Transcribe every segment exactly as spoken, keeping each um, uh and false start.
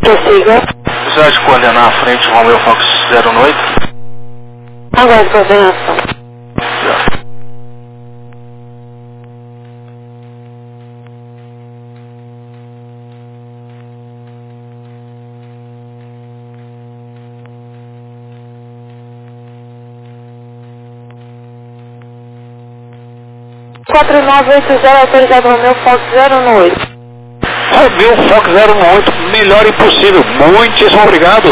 Prossiga. Precisar de coordenar a frente Romeo Fox zero oito. Aguarde coordenação. Certo. quatro nove oito zero, autorizado Romeo Fox zero oito. Romeo Fox zero oito, melhor impossível. Muitíssimo obrigado.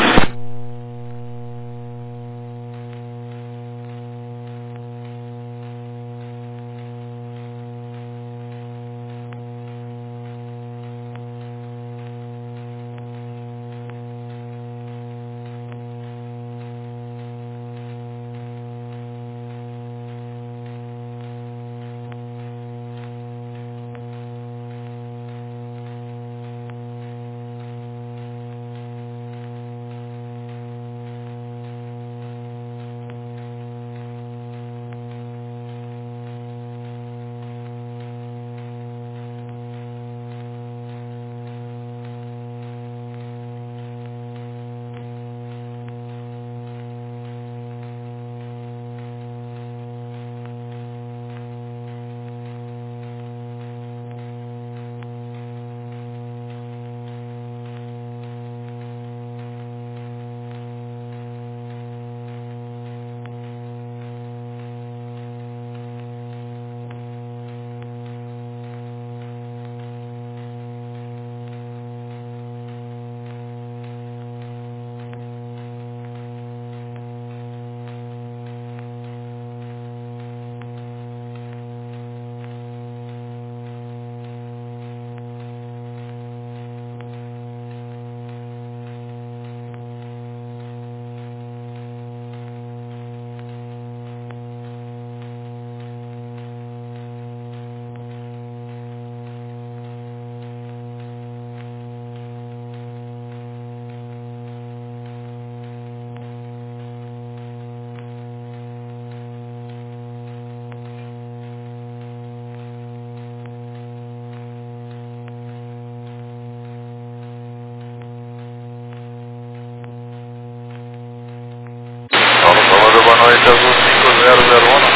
Boa noite, Azul cinco zero zero um.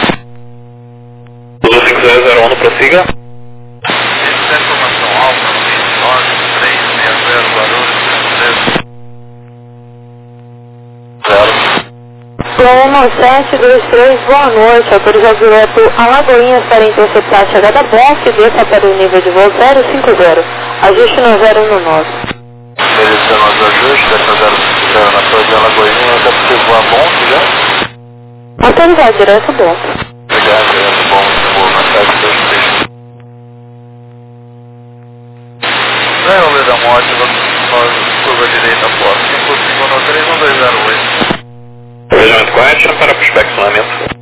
Azul cinco zero zero um, prossiga. Essa é informação alta, nove três seis zero, Guarulhos, Plano sete dois três, boa noite, autorizado direto Alagoinhas para interceptar a chegada Bosch e desça para o nível de voo zero cinco zero, ajuste no zero um nove. Beleza, nosso ajuste, essa zero cinco zero na torre de Alagoinha, até porque voa bom, já? Autorizado direto bom. Obrigado, direto bom, vou na sete dois três. É, o Leda Morte, curva direita após cinco cinco no três um dois zero oito. Planejamento correto para prospeccionamento.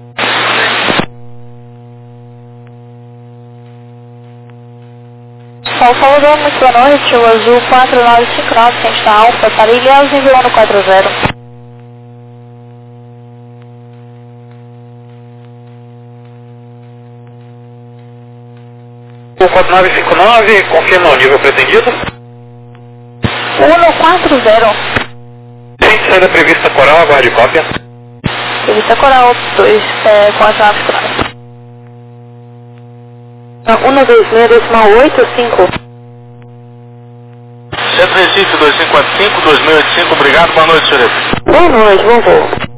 São Salvador, muito boa noite, o Azul quatro nove cinco nove, senta Alfa, para Ilhéus, enviando quatro zero. O quatro nove cinco nove, confirma o nível pretendido. um quatro zero. Sem saída prevista coral, aguarde cópia. Revista Coral dois quatro nove cinco nove. um dois seis decimal oito cinco. Centro Recife dois cinco quatro cinco, dois mil e oitenta e cinco, obrigado, boa noite, senhor. Boa noite, bom voo.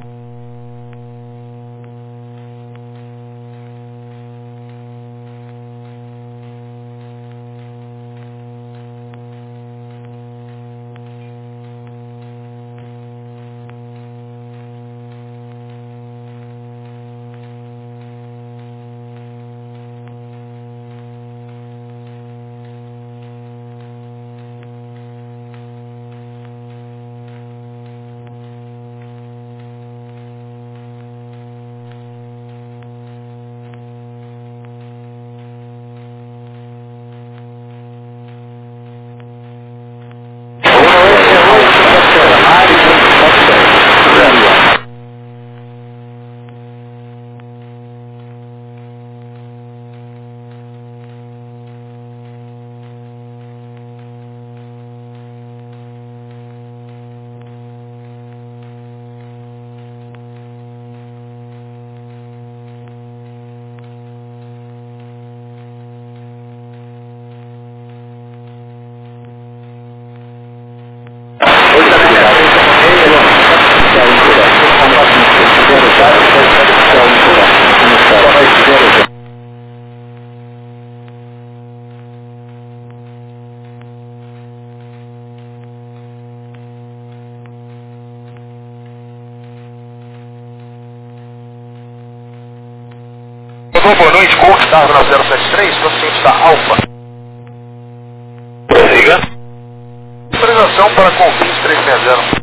Alô, boa noite, Coach Cargo na zero sete três, paciente da Alfa. Prossiga. Autorização para Confins trezentos e sessenta.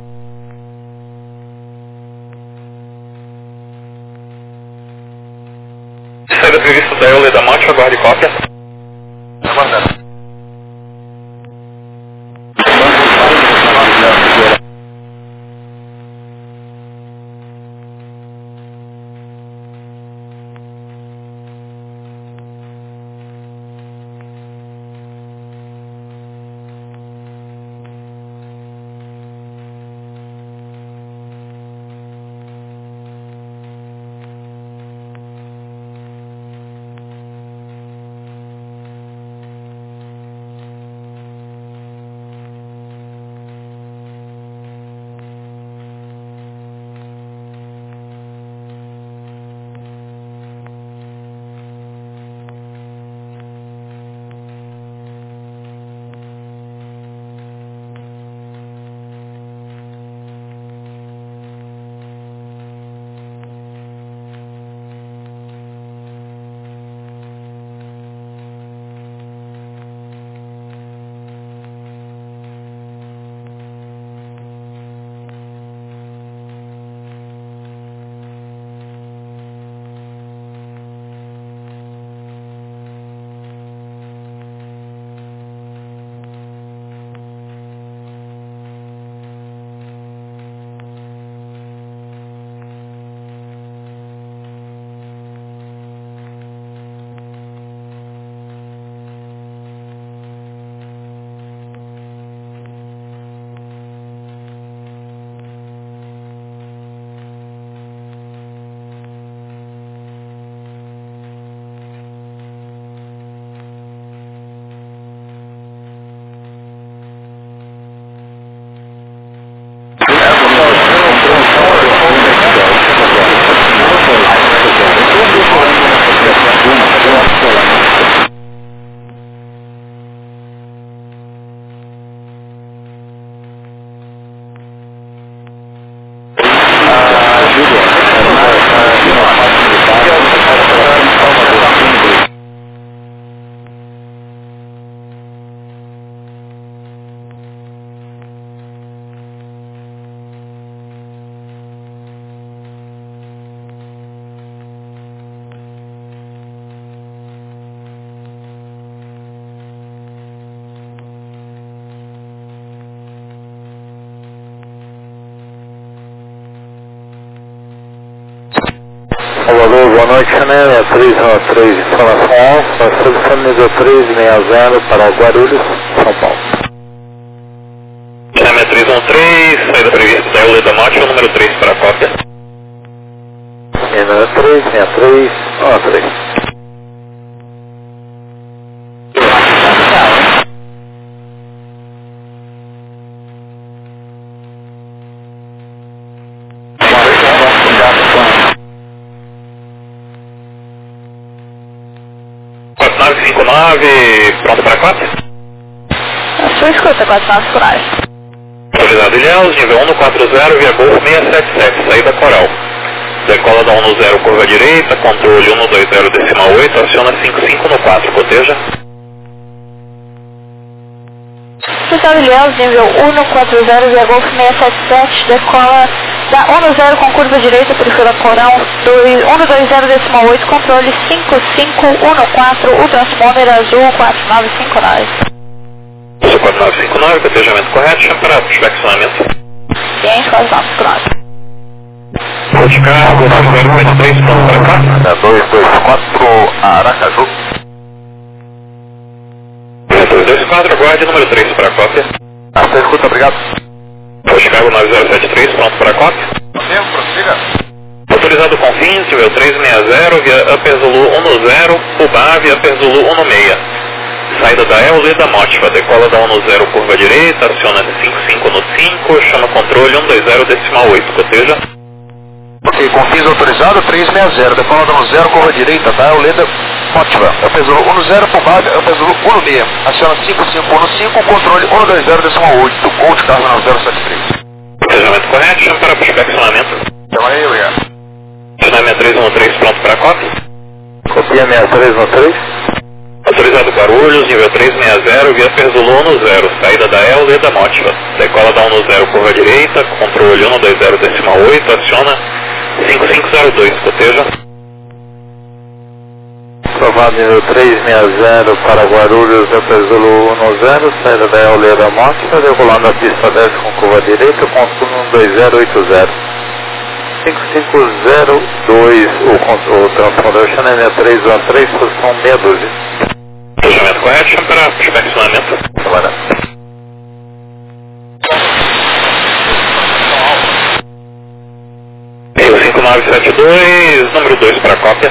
Saída prevista da Eule da Monte, aguarde cópia. Aguardando. Alô, boa noite, Chanel, três um três, informação, nós estamos nível três seis zero para Guarulhos, São Paulo. Chanel três um três, saída prevista da Eule da Monte, o número três para a cópia. Número três seis três, um três. quatro nove cinco nove, pronto para a cópia? A sua escuta, quatro nove Coragem. Autorizado Ilhéus, nível um no quatro zero, via Golfo seiscentos e setenta e sete, saída Coral. Decola da um no zero, curva direita, controle um no dois zero, decimal oito, aciona cinco cinco no quatro, coteja. Autorizado Ilhéus, nível um no quatro zero, via Golfo seiscentos e setenta e sete, decola da um no zero com curva direita, perfila Coral, um no dois zero, decimal oito, controle cinco cinco um no quatro, o transponder azul quatro nove cinco nove. quatro nove cinco nove, cotejamento correto, chama para flexionamento. Ciente, quatro nove cinco nove. Ponte cargo, nove zero oito três, pronto para cá. dois dois quatro, Aracaju. dois dois quatro, aguarde número três para a cópia. Ah, você escuta, obrigado. Ponte cargo nove zero sete três, pronto para a cópia. Tempo, prossiga. Autorizado Confins, nível três seis zero, via Upper Zulu um no zero, Pubá via Upper Zulu um no seis. Saída da Eule da Motiva, decola da um no zero, curva direita, aciona cinco cinco no cinco, chama controle um dois zero, decimal oito, coteja. Ok, Confins autorizado, três seis zero, decola da um no zero, curva direita, da Eule da Motiva. Upper Zulu um no zero, Pubá, Upper Zulu um no seis. Aciona cinco cinco no cinco, controle um dois zero, decimal oito, Coach Cargo na zero sete três. Cotejamento correto, chama para flexionamento. Chama aí, obrigado. Chinamento três um três, pronto para a cópia. Copia sessenta e três no três. Autorizado Guarulhos, nível trezentos e sessenta, via Perzulu um zero, saída da E L, Leda Motiva. Decola da um zero, curva direita, controle um dois zero decimal oito, aciona cinco cinco zero dois, proteja. Aprovado nível trezentos e sessenta para Guarulhos, via Perzulu um zero, saída da E L, Leda Motiva, decolando a pista dez com curva direita, controle um dois zero oito zero. cinco cinco zero dois, o, o transpondedor Channel sessenta e três um três, posição meia dúzia. Planejamento correto, chama para inspecionamento. Trabalhando. Rio cinco nove sete dois, número dois para cópia.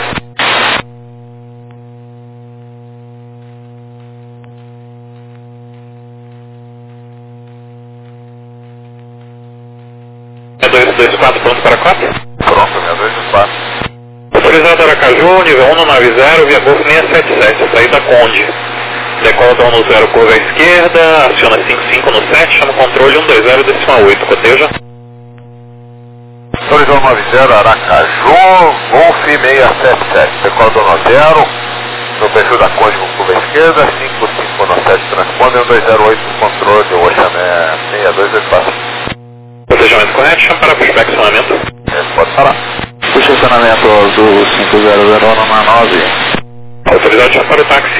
É dois dois quatro pronto para cópia? Pronto, sessenta e dois vinte e quatro. Autorizado Aracaju, nível um noventa, via Golf seiscentos e setenta e sete, saída Conde. Decola da um zero, curva à esquerda, aciona cinco cinco no sete, chama controle um dois zero decimal oito, coteja. Autorizado noventa, Aracaju, Golf seiscentos e setenta e sete. Decola da um zero, no perfil da Conde com curva à esquerda, cinco cinco no sete, transponder um dois zero oito, controle, Oxané sessenta e dois vinte e quatro. Planejamento correto, chama para inspecionamento. É, pode parar. Puxa o estacionamento azul cinco zero zero um nove. Autorizado, chama para o táxi.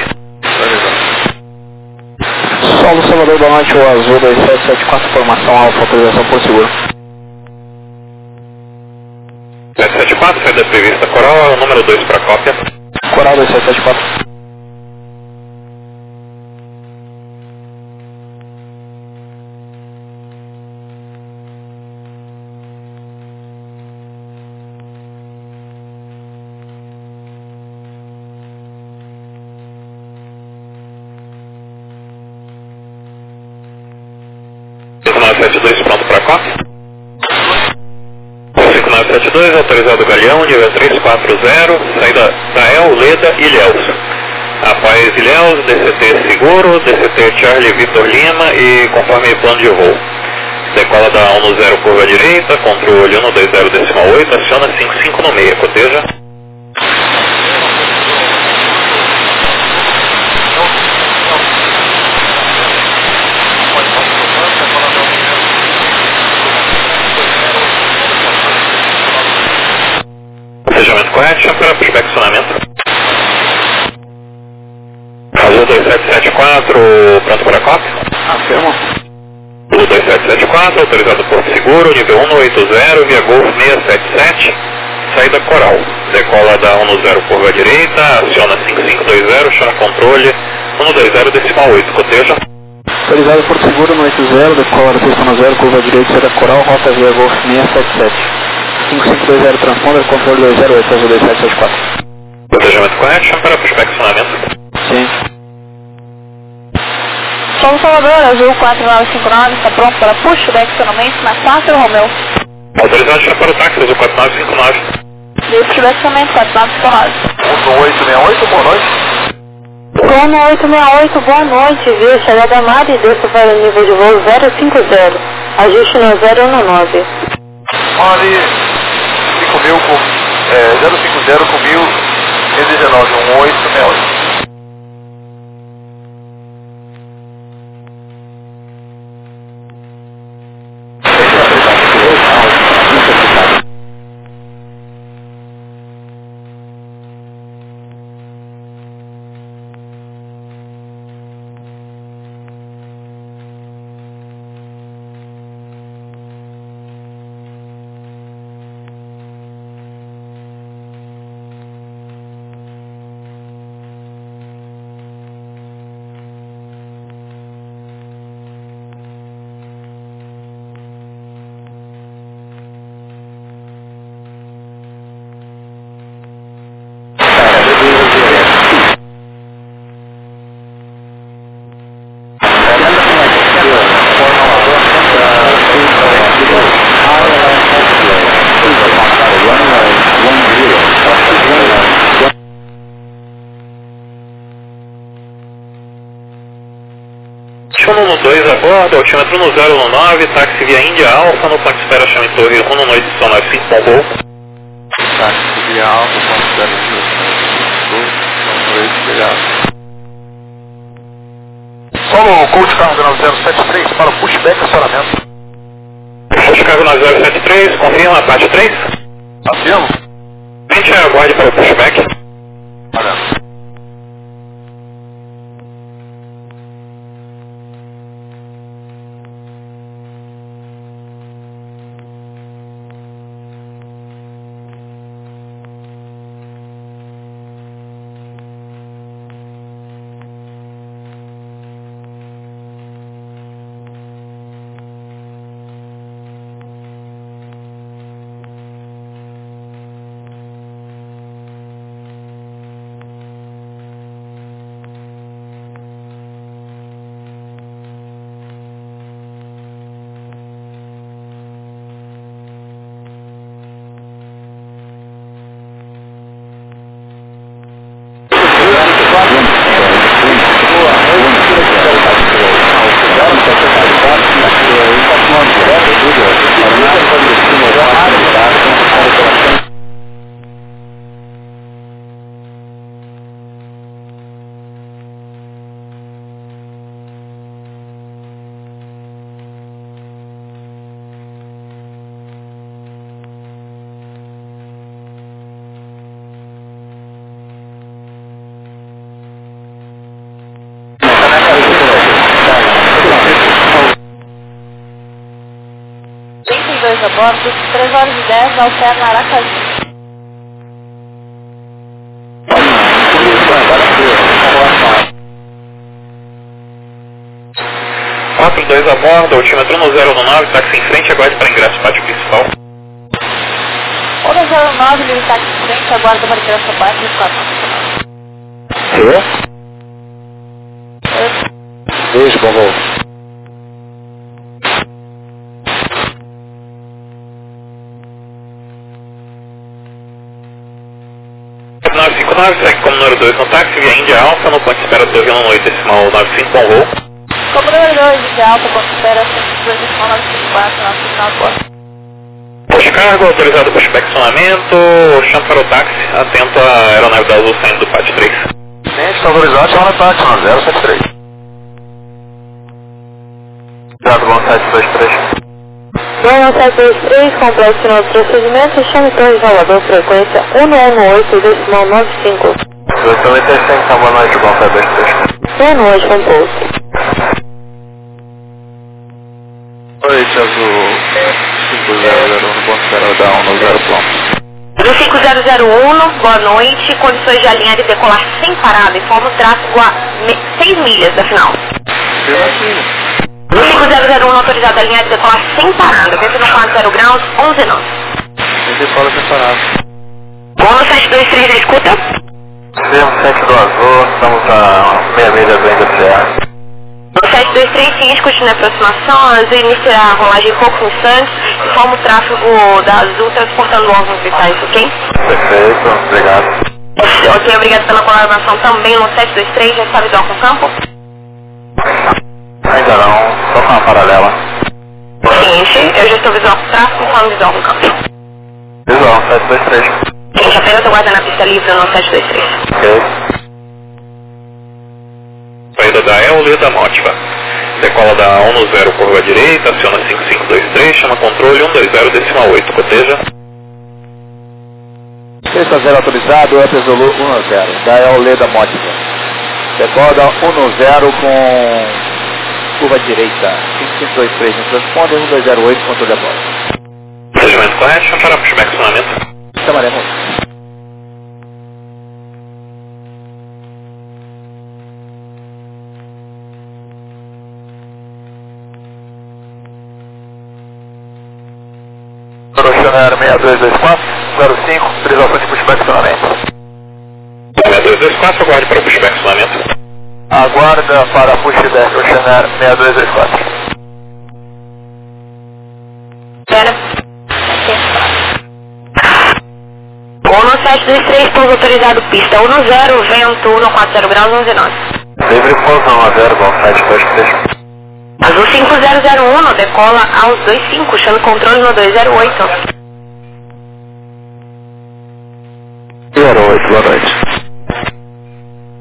Solo Salvador da Noite, o azul dois sete sete quatro, formação alfa, autorização por seguro. sete sete quatro, saída prevista Coral, o número dois para cópia. Coral dois sete sete quatro. cinco nove sete dois pronto para cópia. cinco nove sete dois, autorizado Galeão, nível trezentos e quarenta, saída da E L, Leda e Ilhéus. Após Ilhéus, D C T Seguro, D C T Charlie Vitor Lima e conforme plano de voo. Decola da um zero, curva direita, controle um dois zero decimal oito, aciona cinco cinco no meio, coteja. Planejamento correto, chama para inspecionamento. Azul dois sete sete quatro, pronto para cópia. Afirmo. Azul dois sete sete quatro, autorizado Porto Seguro, nível um oitenta, via Golf seiscentos e setenta e sete, saída Coral. Decola da um zero, curva direita, aciona cinco cinco dois zero, chama controle um dois zero decimal oito, coteja. Autorizado Porto Seguro no oitenta, decola da pista zero, curva direita, saída Coral, rota via Golf seiscentos e setenta e sete. cinco cinco dois zero, transponder, controle dois zero oito, azul dois sete sete quatro. Planejamento correto, chama para inspecionamento. Sim. Solo Salvador, azul quatro nove cinco nove, está pronto para push, direcionamento na quatro Romeu. Autorizado, chama para o táxi, azul quatro nove cinco nove. Desde direcionamento quatro nove cinco nove. um oito seis oito, boa noite. Goma oito seis oito, boa noite, viu? Chegada Mari e desça para o nível de voo zero cinco zero. Ajuste no zero um nove. Mari, cinco mil com, é, zero cinco zero com mil, cento e dezenove, um oito seis oito. Altimetro dois a bordo, altímetro no zero um nove, táxi via Índia Alfa, no ponto de espera chama em Torre um, noite de São nove cinco, bom voo. Táxi via Alfa, ponto de espera obrigado. Solo Coach Cargo nove zero sete três para o pushback e acionamento. Coach Cargo nove zero sete três, confirma a parte três. Afirmo. Gente, aguarde para o pushback. Olha. dois a bordo, três horas e dez, alterna Aracaju. quatro dois a bordo, altímetro um zero nove, táxi em frente, aguarde para ingresso pátio principal. um zero nove, linha táxi em frente, aguarda para ingresso pátio principal. Sim? Beijo, bom voo. nove cinco nove, segue como número dois no táxi, via Índia Alfa, no ponto de espera do avião no oito decimal nove cinco com voo. Como número dois, Índia Alfa, ponto de espera dois decimal nove cinco quatro, nosso final do bordo. Posto cargo, autorizado para estacionamento, chama para o táxi, atento à aeronave da Azul saindo do pátio três. Sim, está autorizado, chama no táxi, nove zero sete três. Obrigado, bom sete dois três. Bom sete dois três, complexo final do procedimento, chame Torre Salvador, frequência um um oito decimal nove cinco. dois também tem extensão, boa noite, bom sete dois três. Boa noite, composto. Noite, Azul cinco zero zero um, ponto zero da um no zero ponto. Do cinco zero zero um, boa noite, condições de alinhar e decolar sem parada, informa o tráfego a seis milhas da final. Do cinco zero zero um, autorizado a alinhar e decolar sem parada, vento no quatro zero graus, onze nove. Sem decola sem parada. Bom, sete dois três, na escuta? Sim, centro do Azul, estamos a meia milha bem do C A. sete dois três, sim, escute na aproximação, a Azul iniciará a rolagem em poucos instantes, informa o tráfego da Azul transportando órgãos vitais, ok? Perfeito, obrigado. Ok, obrigado pela colaboração também no sete dois três, já está visual com o campo? Ainda não, só com uma paralela. Seguinte, eu já estou visual com o tráfego, informa visual com o campo. Visual, sete dois três. Gente, apenas aguarda na pista livre no sete dois três. Ok. Saída da Eole da Motiva. Decola da um zero, curva direita, aciona cinco cinco dois três, chama controle um dois zero decimal oito, coteja. Sexta zero autorizado, é Zulu um zero, da Eole da Motiva. Decola da um zero com curva direita, cinco cinco dois três, no transponder um dois zero oito, controle a bordo. Procedimento correto, chama para pushback acionamento. Chamaremos. Roxoneiro seis dois dois quatro, zero cinco, autorização de pushback acionamento. seis dois dois quatro, aguarde para pushback acionamento. Aguarda para pushback, Roxoneiro seis dois dois quatro. Espera. Ono sete dois três, pouso autorizado, pista um zero, vento um quatro zero graus, onze nove. Livre pouso um zero, bom sete dois três. Azul cinco zero zero um, decola aos dois cinco, chama controle no dois zero oito. zero oito, boa noite.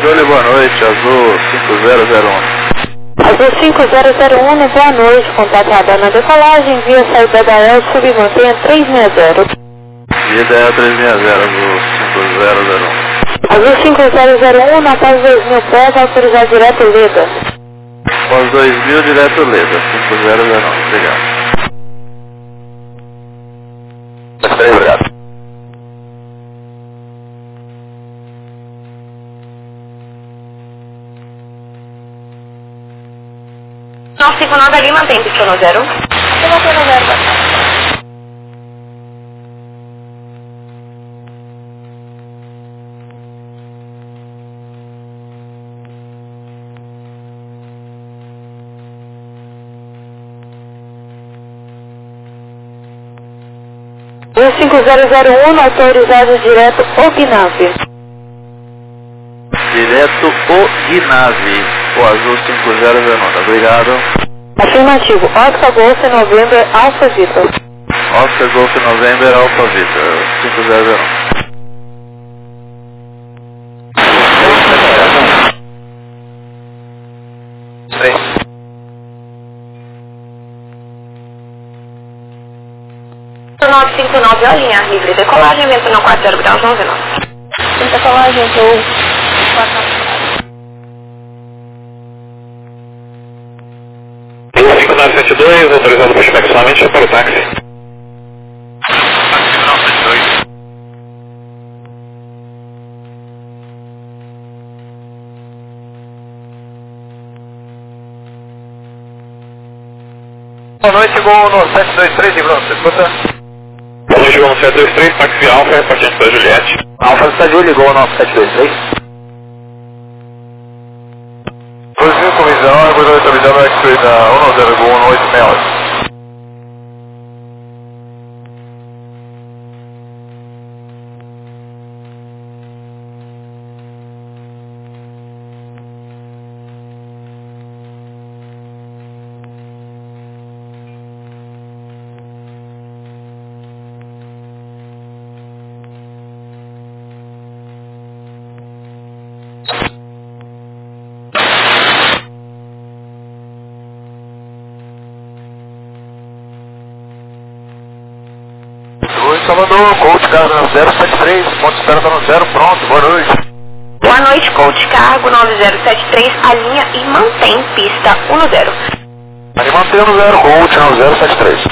Júlio, boa noite, Azul cinco zero zero um. Azul cinco zero zero um, boa noite, contatada na decolagem, via saída da E L, submantenha três seis zero. Via da E L três seis zero, Azul cinco zero zero um. Azul cinco zero zero um, na pós dois mil pés, autorizar direto Leda. Pós dois mil, direto Leda, cinco zero zero um, obrigado. Obrigado. nove cinco nove ali, mantém pista no zero. Aqui mantém no zero, bacana. cinco zero zero um, autorizado direto Ognave. Direto Ognave, o Azul cinco zero zero um, obrigado. Afirmativo, Oscar Golf November Alfa Vitor. Oscar Golf November Alfa Vitor, cinco zero zero um. nove cinco nove, ó, linha livre, decolagem, vento não quatro zero graus, onze nove. Decolagem, voo cinco nove sete dois, autorizado pushback somente para o táxi. cinco nove sete dois. Boa noite, chegou no sete dois três, Bruno, você escuta? Boa noite, chegou no sete dois três, táxi Alfa, repartindo para Juliette. Alfa está Júlio, ligou no sete dois três. dois mil com visão, agora está visão da X-Ray da um zero um oito seis oito. Salvador, Coach Cargo no zero sete três, ponto de espera está no zero, pronto, boa noite. Boa noite, Coach Cargo nove zero sete três, alinha e mantém pista um no zero. Ali mantém no zero, Coach no zero sete três.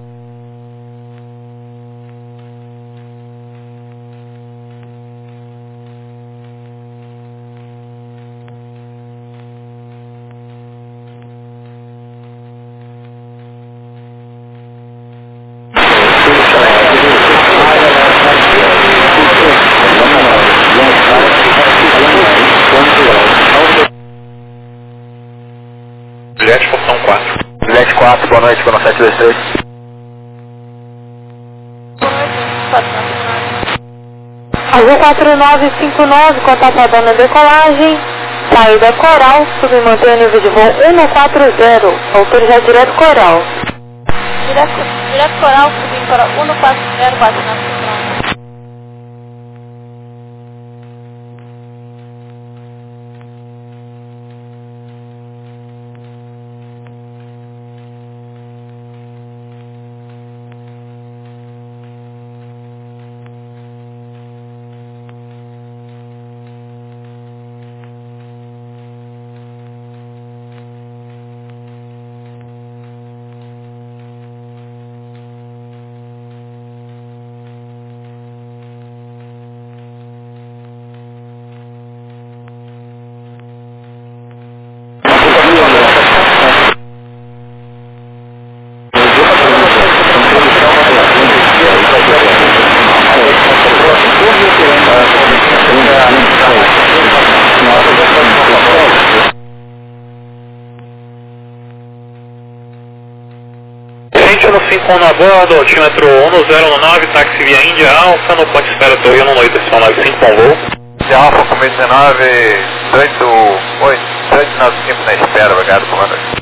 Juliette, portão quatro. Juliette quatro, boa noite, no sete dois três. Azul quatro nove cinco nove, contatada na decolagem, saída Coral, submantém nível de voo um no quatro zero, autorizar direto Coral. Direto, direto Coral, subindo para um no quatro zero, bate na central. No cinco um a bordo, altímetro um zero nove, táxi via Índia Alfa, no ponto de espera Torino, no oito nove cinco, com voo. Índia Alfa, com dezenove, trânsito oito, trânsito nove cinco na espera, obrigado, comandante.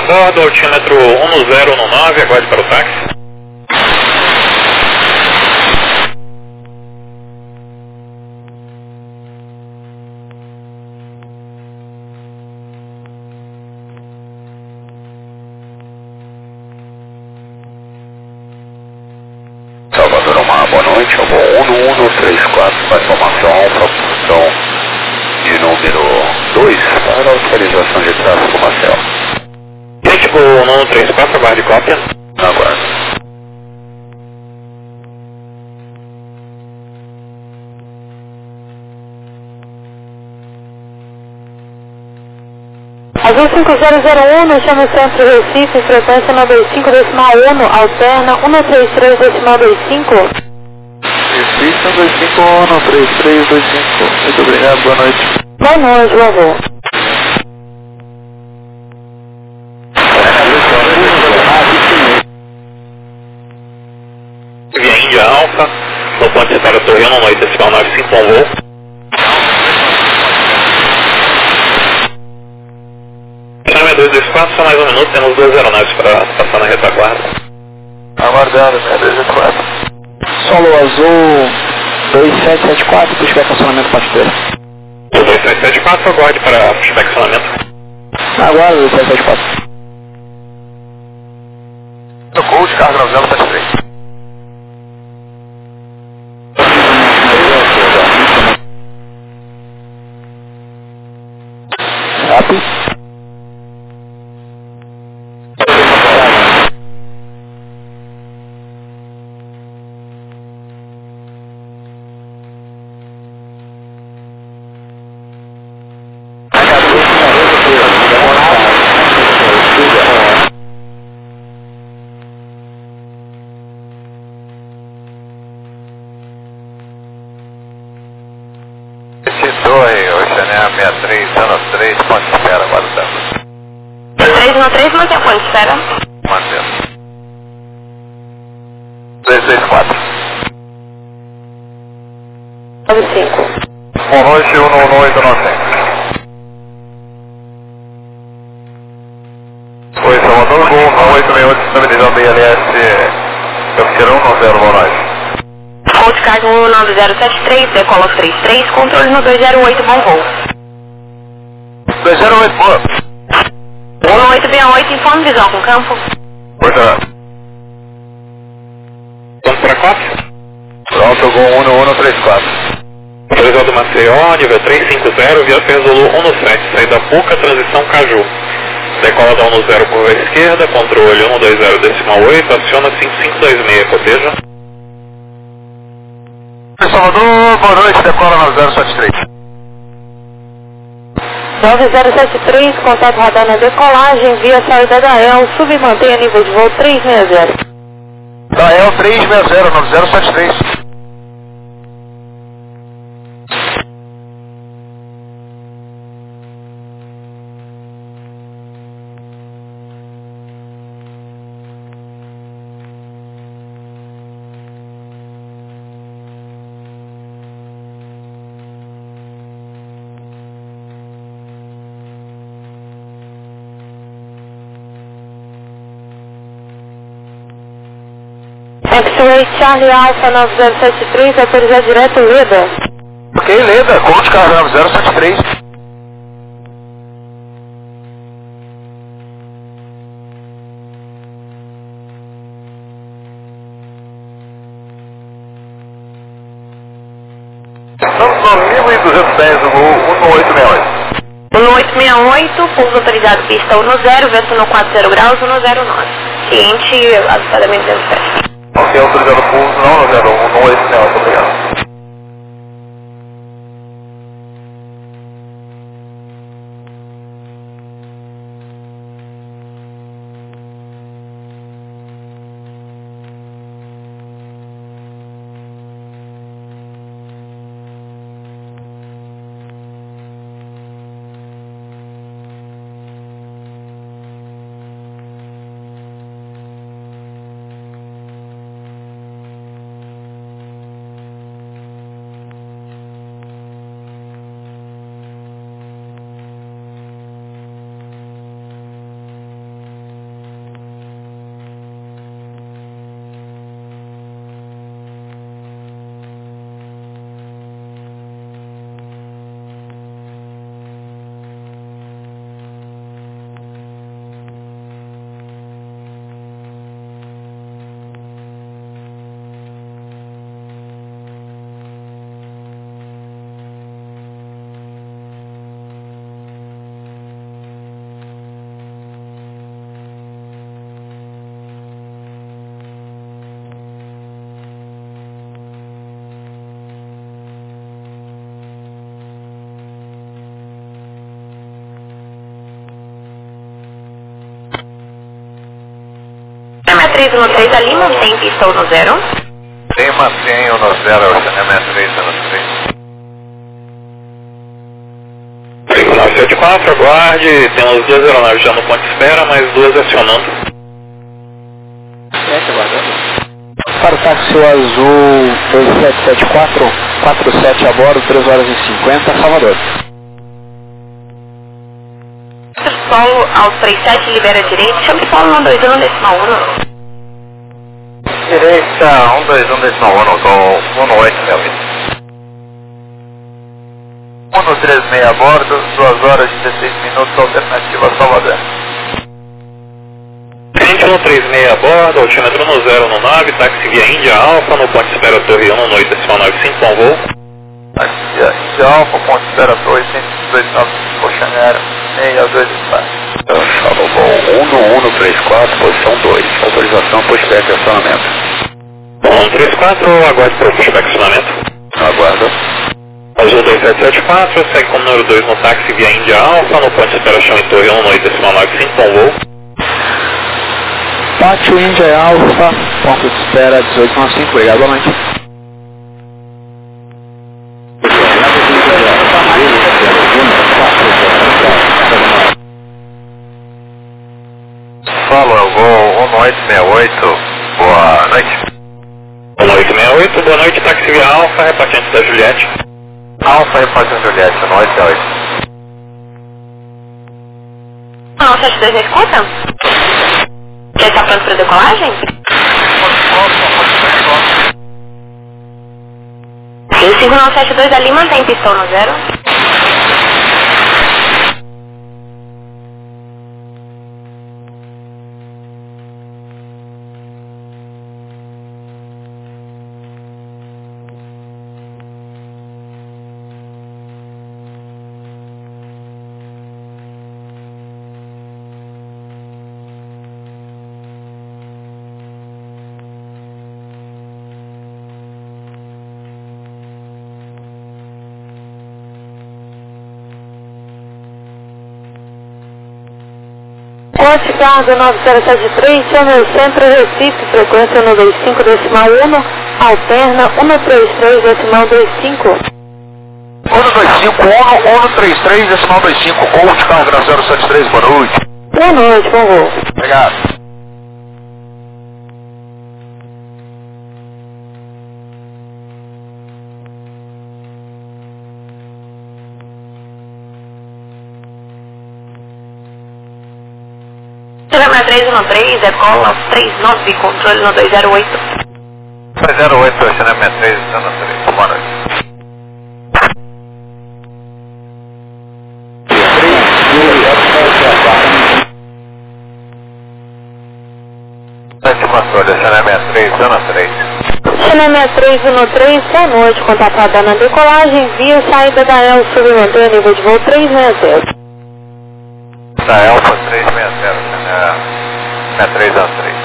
bordo, altímetro um zero um nove, aguarde para o táxi. Salvador Omar, boa noite, é o voo um um três quatro, para informação, propulsão de número dois para autorização de tráfego Marcel. Gente, voo um um três quatro, aguarde cópia. Aguardo. Azul cinco zero zero um, chama o centro Recife, frequência nove cinco decimal um, alterna um três três decimal vinte e cinco. Recife um dois cinco um, três três dois cinco. Muito obrigado, boa noite. Boa noite, meu avô. Via Índia Alfa, no ponto Cidade Torreno, no oito decimal nove cinco um voo. Chame dois dois quatro, só mais um minuto, temos duas aeronaves para passar na retaguarda. Aguardando, né, dois dois quatro. Solo Azul dois sete sete quatro, pushback acionamento pasteiro. dois sete sete quatro, aguarde para pushback acionamento. Aguardo dois sete sete quatro. Tocou de carga nove zero sete três. Rápido. Torre, Oceania sessenta e três, ano três, ponte de espera, aguardando. três um três, mantém a ponte de espera. Mantendo. dois dois quatro. nove cinco. Boa noite, um um oito nove cinco. Oi, Salvador, Gol um oito seis oito, estabilizando I L S, Capitão um zero, boa noite. Ponte carga um nove zero sete três, decola três três, controle no dois zero oito, bom voo. dois zero oito, boa. um oito seis oito, informe visão com campo. Pois é. Vamos para cópia. Pronto, Gol um um três quatro. Autorizado do Maceió, nível três cinco zero, via Perzolu um sete, saída Puca, transição Caju. Decola da um zero, curva esquerda, controle um dois zero decimal oito, aciona cinco cinco dois seis, coteja. Salvador, boa noite, decola nove zero sete três. nove zero sete três, contato radar na decolagem, via saída da E L, sub e mantenha nível de voo três seis zero. Da E L três seis zero, nove zero sete três. X-Ray Charlie Alpha nove zero sete três, autorizar direto Leda. Ok, Leda, conte carga nove zero sete três. Estamos no mil e duzentos e dez, o voo um oito seis oito. um oito seis oito, pouso autorizado pista um zero, vento no quatro zero graus, um zero nove. Cliente avissadamente zero sete. Ok, autorizado pouso não, zero um oito seis oito, obrigado. três um três ali, mantém pista um zero. Tem mantenho no zero, o saneamento três um três. cinco nove sete quatro, aguarde, temos duas aeronaves já no ponto de espera, mais duas acionando. Para o táxi azul dois sete sete quatro, quatro sete a bordo, três horas e cinquenta, Salvador. Solo ao três sete, libera direito, chame solo um dois um decimal um. Direita, um dois um decimal um, com um oito seis oito. um três seis a bordo, duas horas e dezesseis minutos, alternativa Salvador. Cliente um três seis a bordo, altímetro no zero no nove, táxi via Índia Alfa, no ponto de espera Torre um oito decimal nove cinco, com voo. Táxi via Índia Alfa, ponto de espera Torre um dois nove cinco, Oceanário, seis dois espaço. Falou voo um um três quatro, posição dois, autorização pushback e acionamento. um três quatro, aguarde para o pushback acionamento. Aguarda. Azul dois sete sete quatro, segue como número dois no táxi via Índia Alfa, no ponto de espera chão em Torre um oito decimal nove cinco, com voo. Pátio Índia Alfa, ponto de espera dezoito nove cinco, obrigado, boa noite. Solo, eu vou um oito seis oito, boa noite. um oito seis oito, boa noite, táxi via Alfa, repartente da Juliette. Alfa, repórter Juliette, um oito seis oito. Não, sete dois, me escuta? Já está pronto para decolagem? Sim, cinco nove sete dois ali, mantém pistão no zero. Corte Carga nove zero sete três, chama Centro Recife, frequência um dois cinco decimal um, alterna um três três decimal dois cinco. um dois cinco, um, um três três decimal dois cinco, Corte Carga zero sete três, boa noite. Boa noite, bom voo. Obrigado. Programa três um três, decola três nove, controle no dois zero oito. dois zero oito, acionamento três um três, boa noite. Sétima folha, acionamento três um três. Acionamento três um três, boa noite, contatada na decolagem, via saída da El submanter nível de voo três seis zero. Da Elfa três seis zero, na três um três.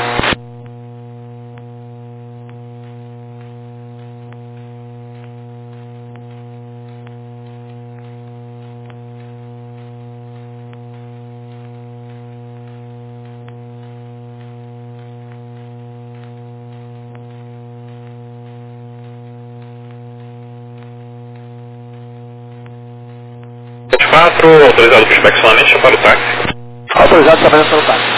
quatro, autorizado para o inspecionamento para o táxi. Autorizado também pelo táxi.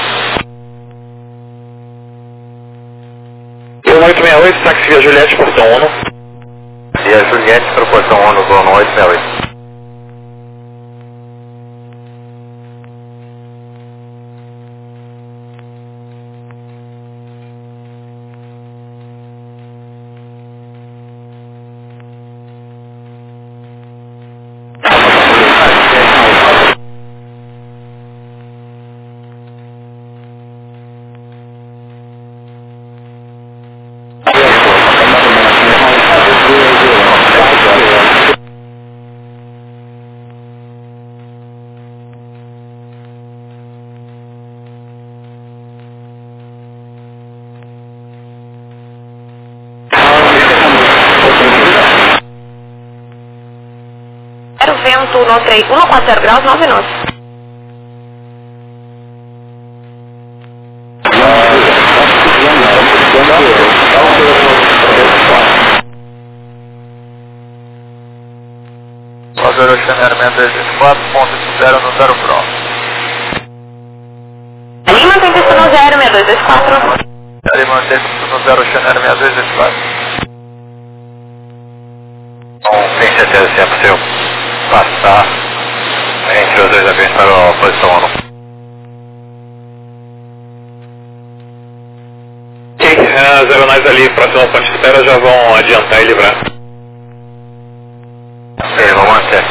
um oito seis oito, táxi via Juliette, portão um. Via Juliette, proporção um, dono oito seis oito. Vento no três um quatro zero graus, nove knots. Channel seis dois dois quatro, ponto zero no zero Pro. Ali mantém pista no zero, seis dois dois quatro. Ali mantém pista no zero, Channel seis dois dois quatro. Não tem certeza se é possível passar entre os dois aviões para a posição um. Ok, as aeronaves ali próximo ao ponto de espera já vão adiantar e livrar. Ok, vamos manter.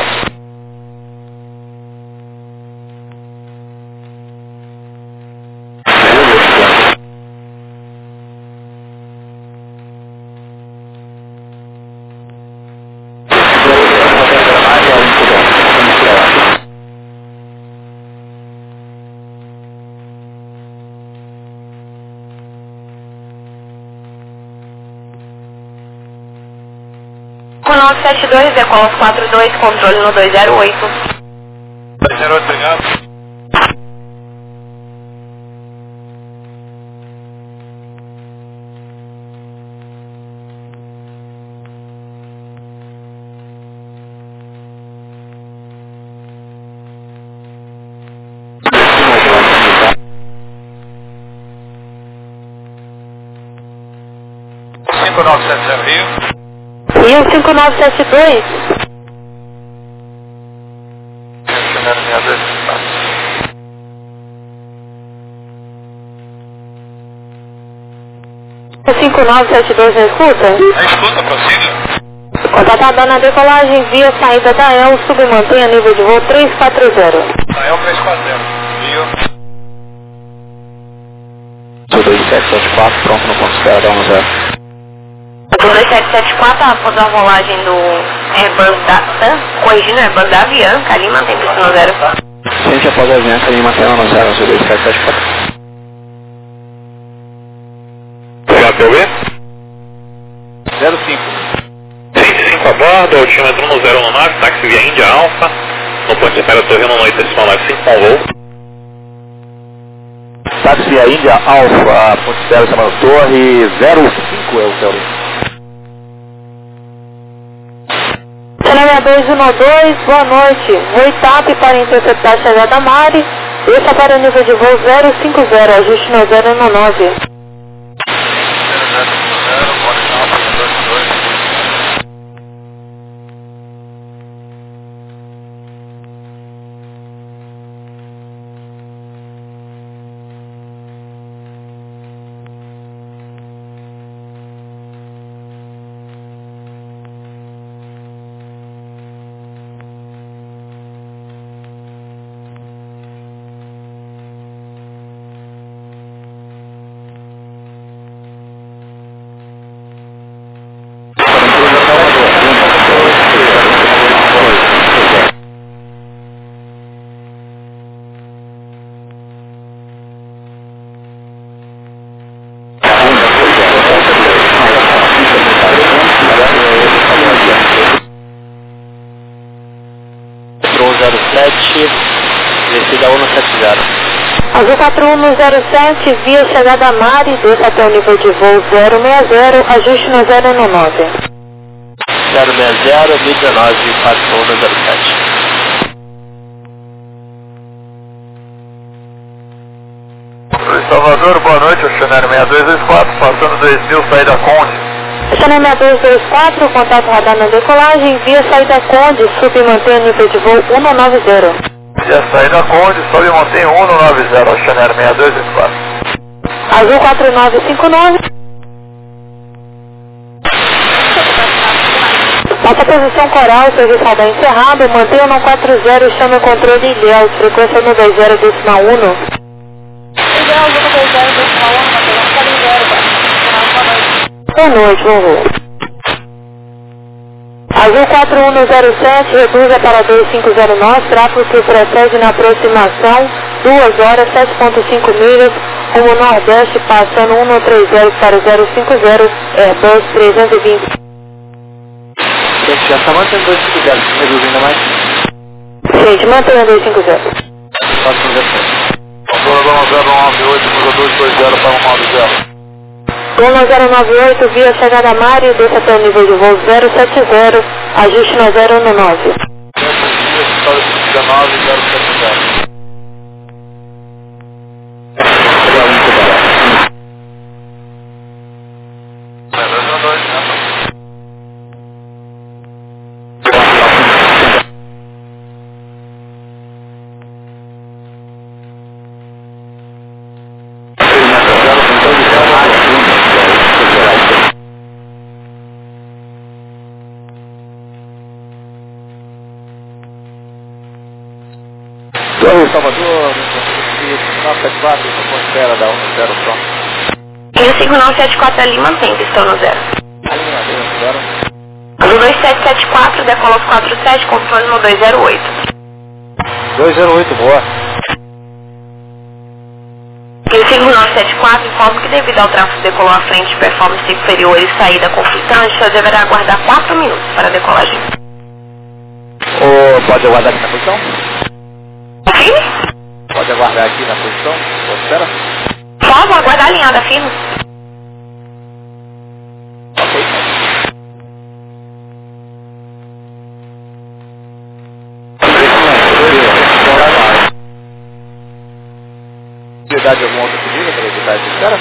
Com nove sete dois, decola quatro dois, controle no dois zero oito. dois zero oito, obrigado. cinco nove sete zero Rio. Rio cinco nove sete dois. Channel seis dois dois quatro. cinco nove sete dois na escuta? A escuta, prossiga. Contatada na decolagem via saída da E L, submantenha nível de voo três quatro zero. A E L três quatro zero. Rio. dois sete sete quatro, pronto no ponto espera da um zero. dois sete sete quatro, após a rolagem do Airbus da TAM, corrigindo o Airbus da Avianca, ali mantém pista no zero. Ciente após a Avianca, linha mantém no zero, dois sete sete quatro. H P V? zero cinco. vinte e cinco a bordo, altímetro no zero no nove, táxi via Índia Alfa, no ponto de espera Torre no oito decimal nove cinco com voo. Táxi via Índia Alfa, ponto espera chamado Torre zero cinco é o Kelly. Channel seis dois um dois, boa noite. Voo TAP para interceptar a chegada da Mari. Esse para o nível de voo zero cinco zero, ajuste no zero no nove. Descida um sete zero. Azul quatro um zero sete, via chegada Mari, desça até o nível de voo zero seis zero, ajuste no zero no nove. zero seis zero, mil e dezenove, quatro um zero sete. Salvador, boa noite, o Channel seis dois dois quatro, passando dois mil, saída Conde. Channel seis dois dois quatro, contato radar na decolagem, via saída Conde, submantenha nível de voo um nove zero. Via saída Conde, sobe e mantém um nove zero, o Channel seis dois dois quatro. Azul quatro nove cinco nove. Nossa posição coral, serviço radar encerrado, mantenha no quatro zero, chame o controle Ilhéus, frequência no dois zero decimal um. Ilhéus, no dois zero decimal um, mantém quatro zero, boa noite, bom voo. Azul quatro um zero sete, reduza para dois cinco zero nove, tráfego que procede na aproximação, duas horas, sete ponto cinco milhas, rumo nordeste, passando um três zero para o zero cinco zero, Airbus trezentos e vinte. Já está mantendo dois cinco zero, reduz ainda mais? Gente, mantenha dois cinco zero. quatro zero sete. Controle zero nove oito, muda dois dois zero para um nove zero. Goma zero nove oito, via chegada Mari, desça até o nível de voo zero sete zero, ajuste no zero no nove. dezenove zero sete zero. Salvador, nove sete quatro, estou espera da um zero só. E o cinco nove sete quatro ali mantém pistão no zero. Ali zero. O dois sete sete quatro, decola quatro sete, controle no dois zero oito. dois zero oito, boa. E o cinco nove sete quatro informa que devido ao tráfego decolou à frente de performance inferior e saída conflitante, você deverá aguardar quatro minutos para a decolagem. Ou pode aguardar aqui na posição? Firme? Pode aguardar aqui na posição? Ou espera? Só vou aguardar a alinhada firme. Ok. Possibilidade de alguma outra pedida para evitar essa espera?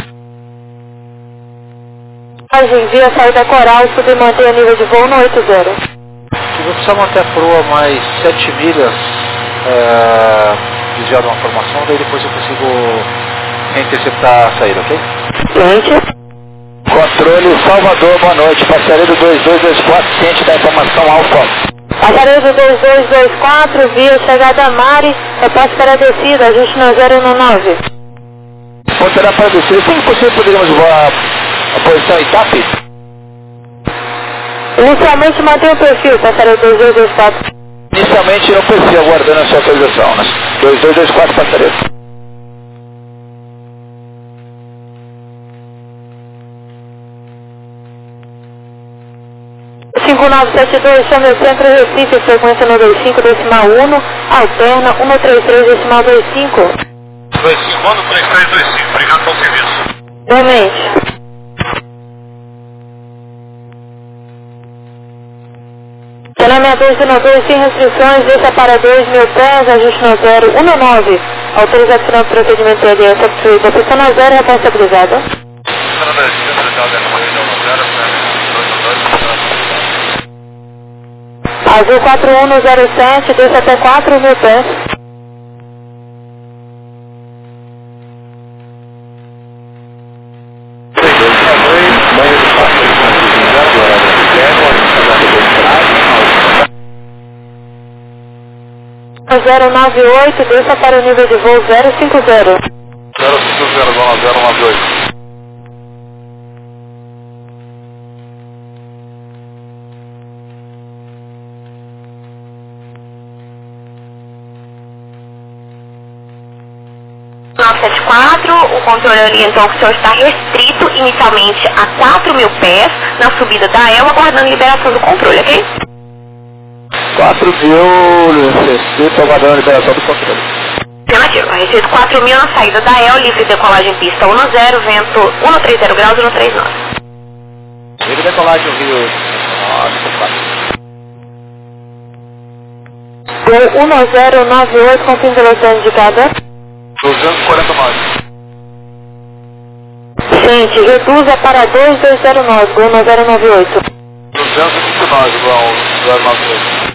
Envia a saída coral, subir e manter a nível de voo no oito zero. Se você precisar manter a proa mais sete milhas, é, desviar de uma formação, daí depois eu consigo interceptar a saída, ok? Ciente. Controle Salvador, boa noite. Passaredo dois dois dois quatro, ciente da informação alfa. Passaredo dois dois dois quatro, via chegada a Mari, repasse para a descida, ajuste no zero no nove. Ponterá para a descida, sempre possível poderíamos voar a posição e TAP? Inicialmente mantém o perfil, passaredo dois dois dois quatro. Inicialmente não perfil, aguardando a sua atualização, né? dois dois dois quatro, passaredo. cinco nove sete dois, chame o centro Recife, frequência no dois cinco decimal um, alterna um três três decimal vinte e cinco. dois cinco um, três três dois cinco, obrigado pelo serviço. Realmente. Canamia dois um dois, sem restrições, deixa para dois mil pés, ajuste no zero um nove. Autorização para o procedimento de aliança fluida, posição no zero, responsabilizada. Azul quatro um zero sete, deixa até quatro mil pés. zero nove oito, desça para o nível de voo zero cinco zero. zero cinco zero, zero nove oito. nove sete quatro, o controle orientou que o senhor está restrito inicialmente a quatro mil pés na subida da E L, aguardando liberação do controle, ok? quatro mil, restrito, aguardando a liberação do controle. Afirmativo, restrito quatro mil na saída da E L, livre decolagem pista um zero, vento um três zero graus e um três nove. Livre decolagem, Rio. Gol um zero nove oito, com fim de velocidade indicada. duzentos e quarenta nove. Gente, reduza para dois dois zero nove, Gol um zero nove oito. duzentos e vinte e nove, igual zero nove oito.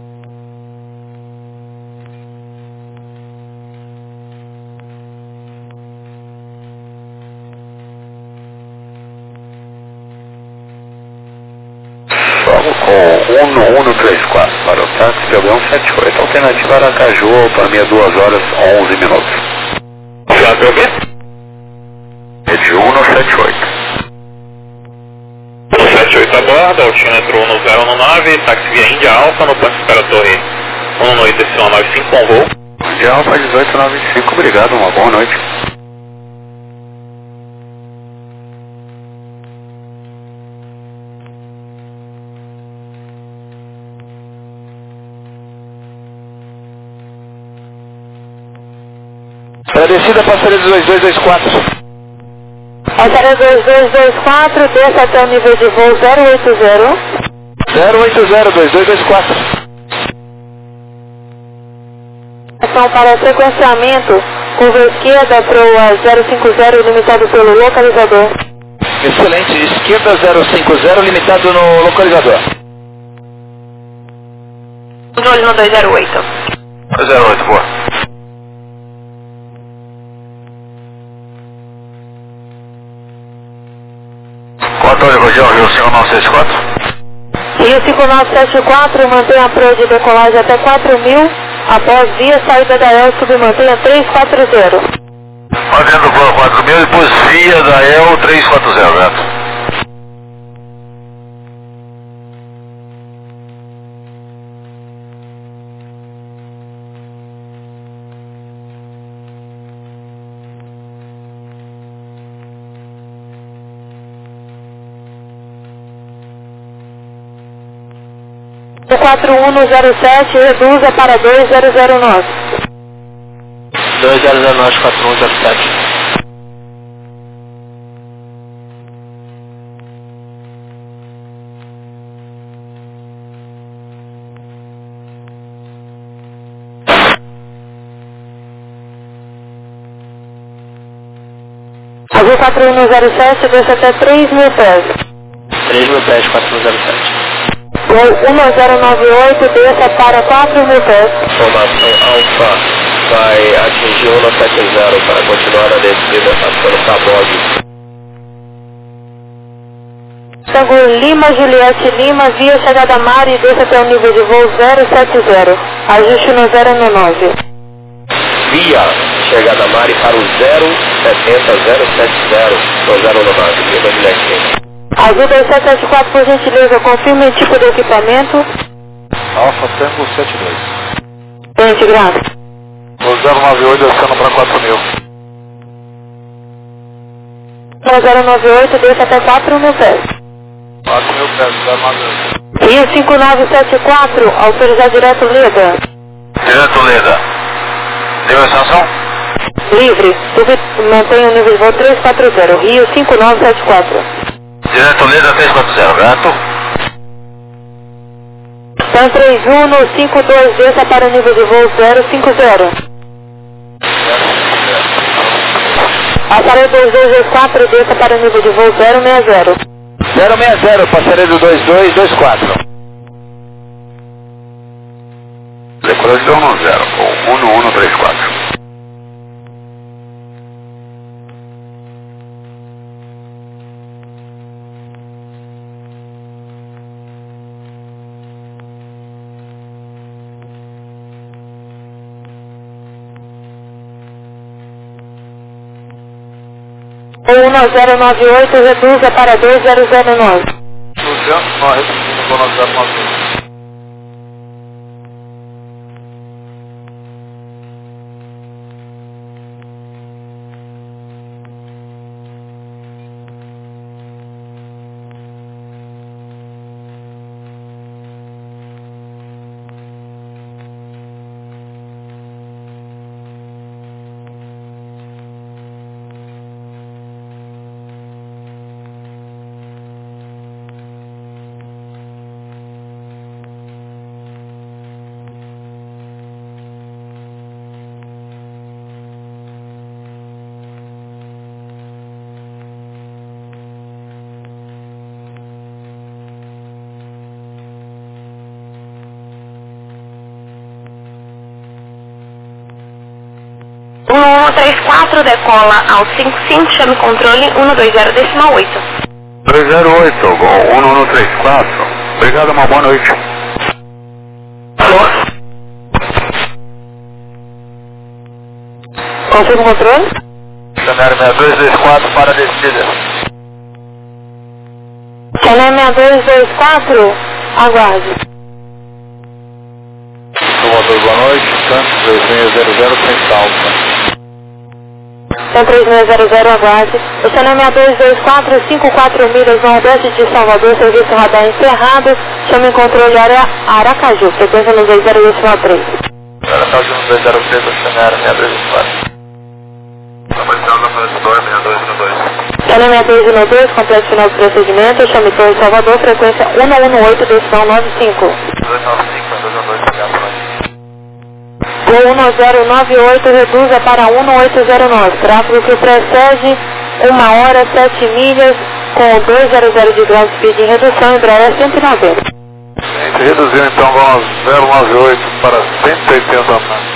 Vamos com um um três quatro para o táxi, pegou um sete oito, alternativa Aracaju, autonomia duas horas onze minutos. Já deu o quê? É de um no sete oito. sete oito a bordo, altímetro um zero um nove, táxi via Índia Alfa, no ponto espera torre um oito decimal nove cinco com voo. Índia Alfa dezoito nove cinco, obrigado, uma boa noite. Para a descida, passaredo dois dois dois quatro. Passaredo dois dois dois quatro, desça até o nível de voo zero oito zero. zero oito zero, dois dois dois quatro. informação para sequenciamento, curva esquerda para o zero cinco zero limitado pelo localizador. Excelente, esquerda zero cinco zero limitado no localizador. Controle no dois zero oito. dois zero oito, boa. Controle Rodial, Rio cinco nove sete quatro. Rio cinco nove sete quatro, mantenha a proa de decolagem até quatro mil, após via saída da E L, submantenha três quatro zero. Mantendo o plano quatro mil, depois via da E L três quatro zero, Neto. quatro um zero sete, reduza para dois zero zero nove. dois zero zero nove, quatro um zero sete. Azul quatro um zero sete, desce até três mil pés. três mil pés, quatro um zero sete. Gol um zero nove oito, desça para quatro mil pés. Formação Alfa vai atingir um zero sete zero para continuar a descida passando Tabog. Tango Lima, Juliette Lima, via chegada mar e desça até o nível de voo zero sete zero. Ajuste no zero nove. Via chegada mar e para o zero setenta zero sete zero no zero nove, Lima Juliette Lima. Azul dois sete sete quatro, por gentileza, confirme o tipo de equipamento. Alfa Tango sete dois. Gente, graças. No zero nove oito, descendo para quatro mil. No zero nove oito, desça até quatro mil pés. quatro mil pés, zero nove oito. Rio cinco nove sete quatro, autorizar direto Leda. Direto Leda. Deu extensão? Livre, Sub, mantenha o nível de voo três quatro zero, Rio cinco nove sete quatro. Direto Leda três quatro zero, gato. San três um cinco dois, desça para o nível de voo zero cinco zero. Passaredo dois dois dois quatro, desça para o nível de voo zero seis zero. zero seis zero, passaredo dois dois dois quatro. Decoração no zero, com um um três quatro. um zero nove oito, reduza para dois zero zero nove. duzentos, nós reduzimos no zero nove oito. um um três quatro, decola ao cinco cinco, chame controle um dois zero decimal oito. dois zero oito, Gol um um três quatro. Obrigado, uma boa noite. Alô? Confirma o controle? Cenário seis dois dois quatro para a descida. Cenário seis dois dois quatro, aguarde. Motor, boa noite. Santos três seis zero zero, sem salva. Então três seis zero zero, aguarde. O cenário seis dois dois quatro, cinco quatro milhas nordeste de Salvador, serviço radar encerrado. Chame controle área Aracaju, frequência no dois zero três. Aracaju no dois zero três, o cenário seis dois dois quatro. Aparecendo na aparecedor seis dois um dois. Cenário seis dois um dois, complexo final de procedimento. Chame Torre Salvador, frequência um um oito, decisão nove cinco. dois nove cinco, dois um dois, obrigado, boa noite. Gol um zero nove oito, reduza para um oito zero nove. Tráfego que precede uma hora, sete milhas, com duzentos de ground speed em redução, Embraer cento e noventa. A gente reduziu então, vamos zero nove oito para cento e oitenta knots.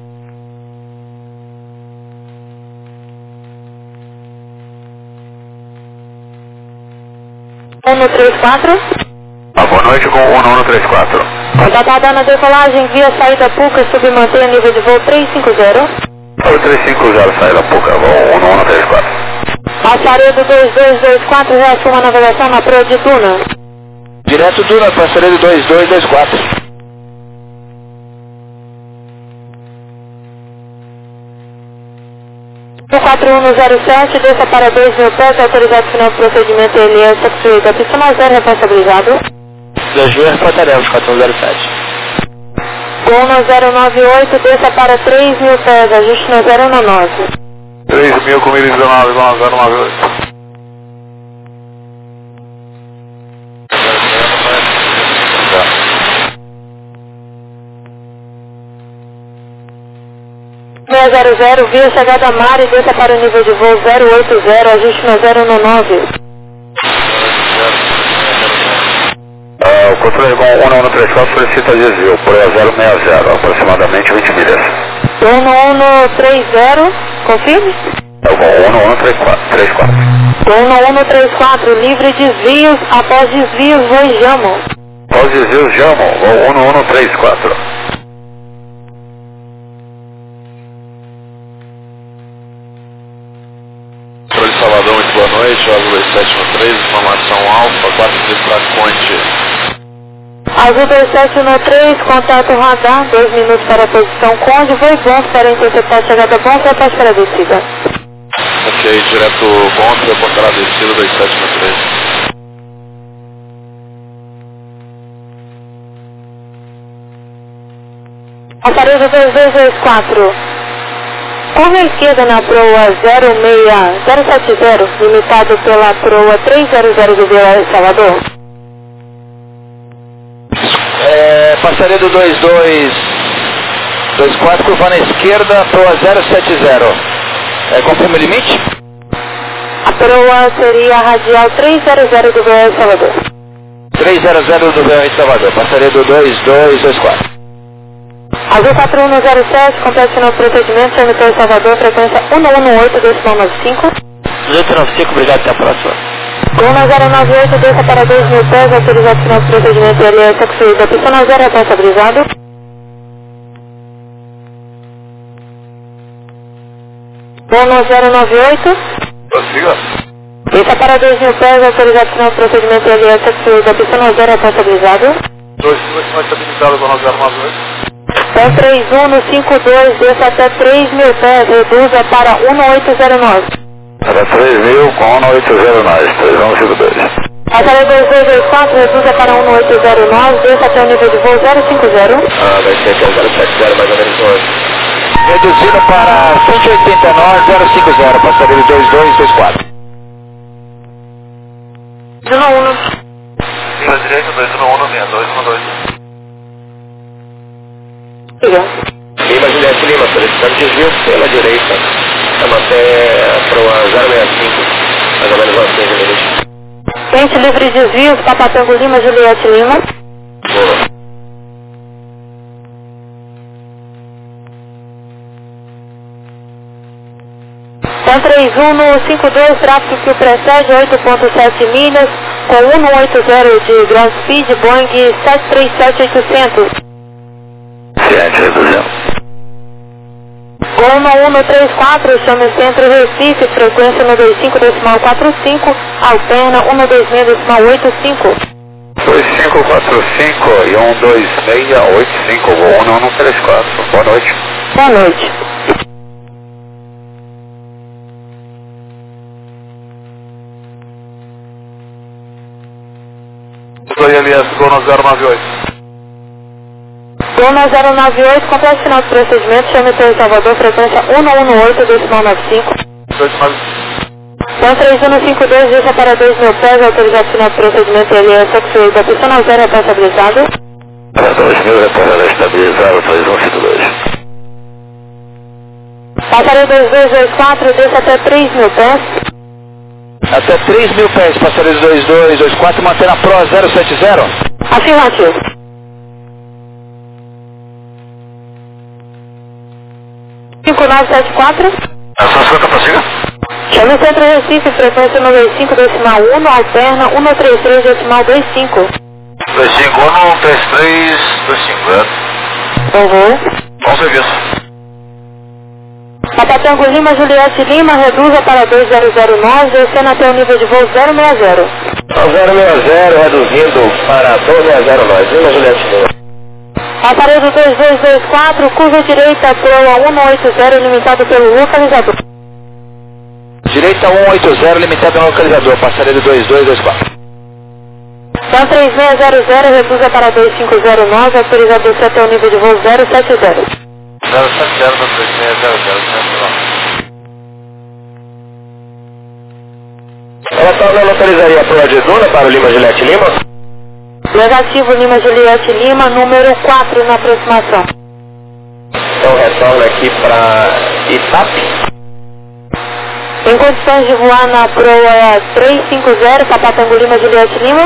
um três quatro. Ah, boa noite com um um três quatro. Contatada na decolagem via saída Puca, submantenha nível de voo trezentos e cinquenta. Oi, trezentos e cinquenta, saída Puca, voo um um três quatro. Passaredo dois dois dois quatro, reação a navegação na proa de Duna. Direto Duna, Passaredo dois dois dois quatro. quatro um zero sete, desça para dois mil pés, autorizado final do procedimento, ele é satisfeito. A pista mais zero, responsabilizado. dois mil, reportaremos, quatro um zero sete. Gol zero nove oito, desça para três mil pés, ajuste no zero um nove. três mil com mil e dezenove, vamos zero nove oito. seis zero zero, via chegada a mar e desça para o nível de voo zero oito zero, ajuste no zero um nove. Uh, o controle com um um três quatro solicita desvio, por zero seis zero, aproximadamente vinte milhas. um um três zero, confirme? É o um um três quatro. um um três quatro, livre desvios, após desvios, voe Jamo. Após desvios, Jamo, voo um um três quatro. Controle Salvador, muito boa noite, Azul dois sete um três, informação Alfa, quatro três quatro Ponte. Azul dois sete um três, contato radar, dois minutos para a posição Conde, voe bom para interceptar a chegada bom, repete para a descida. Ok, direto Bonte, reportar a descida dois sete um três. Aparelho dois dois dois quatro. Curva à esquerda na proa zero seis zero sete zero, limitado pela proa trezentos do V O L Salvador. É, Passaredo dois dois dois quatro, curva na esquerda, proa zero sete zero. É, confirma o limite? A proa seria a radial trezentos do V O L Salvador. trezentos do V O L Salvador, Passaredo dois dois dois quatro. Azul quatro um zero sete, complete no procedimento, Cemitério Salvador, frequência um um oito, decimal nove cinco. dezoito nove cinco, obrigado, até a próxima. um zero nove oito, desça para dois mil pés, autorizado final do procedimento, ele é satisfeito. A pista na zero, responsabilizado. um zero nove oito. Prossiga. Desça para dois mil pés, autorizado final do procedimento, ele é satisfeito. A pista na zero, responsabilizado. dois mil estabilizado com zero nove oito. um três um cinco dois, desça até três mil pés, reduza para um oito zero nove. Para três mil com um oito zero nove, três um cinco dois. Passaredo dois dois dois quatro, reduza para um oito zero nove, desça até o nível de voo zero cinco zero. Ah, vai ser até o zero sete zero, mais ou menos hoje. Reduzindo para cento e oitenta e nove zero cinco zero, Passaredo dois dois dois quatro. Duna um. Linha direita, dois um um, linha dois um dois. Lima Juliette Lima, solicitando desvio pela direita. Estamos até a proa zero seis cinco, mais ou menos assim, Juliette. Frente livre desvios, Papatango Lima, Juliette Lima. Boa. um três um cinco dois, tráfego que o precede, oito vírgula sete milhas, com um oito zero de ground speed, Boeing sete três sete oitocentos. Ciente, reduzindo. Goma um três quatro, chame Centro Recife, frequência um dois cinco decimal quatro cinco, alterna um dois seis decimal oito cinco. dois cinco quatro cinco e um dois seis oito cinco, voo um um três quatro. Boa noite. Boa noite. Oi, aliás, Gona zero nove oito. Goma zero nove oito, complete final do procedimento, chame Cemitério Salvador, frequência um um oito decimal nove cinco. um três um cinco dois, desça para dois mil pés, autorizado final do procedimento, ele é satisfeito. A pista zero, responsabilizado. Para dois mil, retornada estabilizada, três um cinco dois. Passaredo dois dois dois quatro, desça até três mil pés. Até três mil pés, passaredo dois dois dois quatro, mantendo a Pro zero sete zero. Afirmativo. cinco nove sete quatro. É só cinquenta para cima. Chame Centro Recife, frequência noventa e cinco decimal um, alterna cento e trinta e três decimal vinte e cinco. dois cinco um, três três, dois cinco, é? Uhum. Bom serviço. Papatango Lima, Juliette Lima, reduza para dois zero zero nove, descendo até o nível de voo zero seis zero. zero seis zero, reduzindo para dois zero zero nove, Lima, Juliette Lima. Aparelho dois dois dois quatro, curva direita, proa cento e oitenta, limitado pelo localizador. Direita cento e oitenta, limitado no localizador, passaredo dois dois dois quatro. Então três seis zero zero, reduza para dois cinco zero nove, autorizado até o nível de voo zero sete zero. zero sete zero, três seis zero zero. Ela tá, localizaria a proa de Duna para o Lima Juliette Lima? Negativo, Lima Juliette Lima, número quatro na aproximação. Então retorna aqui para Itape. Tem condições de voar na proa três cinco zero, Papatango Lima Juliette Lima?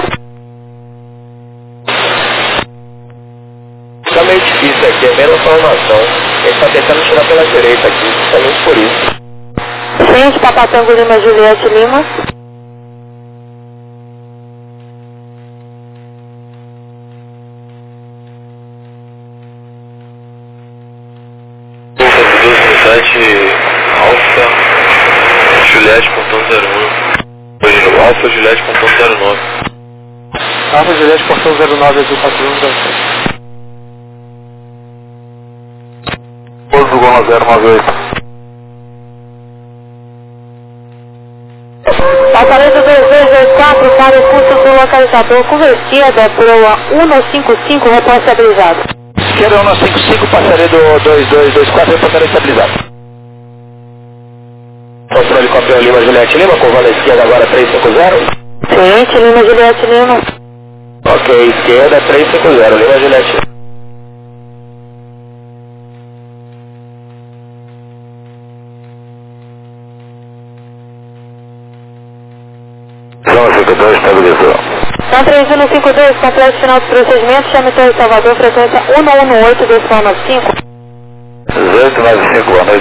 Está meio difícil aqui, é menos formação. Ele está tentando tirar pela direita aqui, justamente por isso. Frente, Papatango Lima Juliette Lima. Alfa Juliette portão zero um. Alfa Juliette portão zero nove. Alfa Juliette portão zero nove, azul quatro um zero sete. Pouso do Goma zero nove oito. Aparelho dois dois dois quatro para o curso do localizador, curva esquerda, proa cento e cinquenta e cinco, responsabilizado. Esquerda cento e cinquenta e cinco, passaredo dois dois dois quatro, reportando estabilizado. Controle Copel Lima Juliette Lima, curvando a esquerda agora três cinco zero. Frente, Lima Juliette Lima. Ok, esquerda três cinco zero, Lima Juliette Lima. João cinco dois, estabilizou. Então três um cinco dois, completo final do procedimento, chame Torre Salvador, frequência cento e dezenove, decimal nove cinco. dezoito nove cinco, boa noite.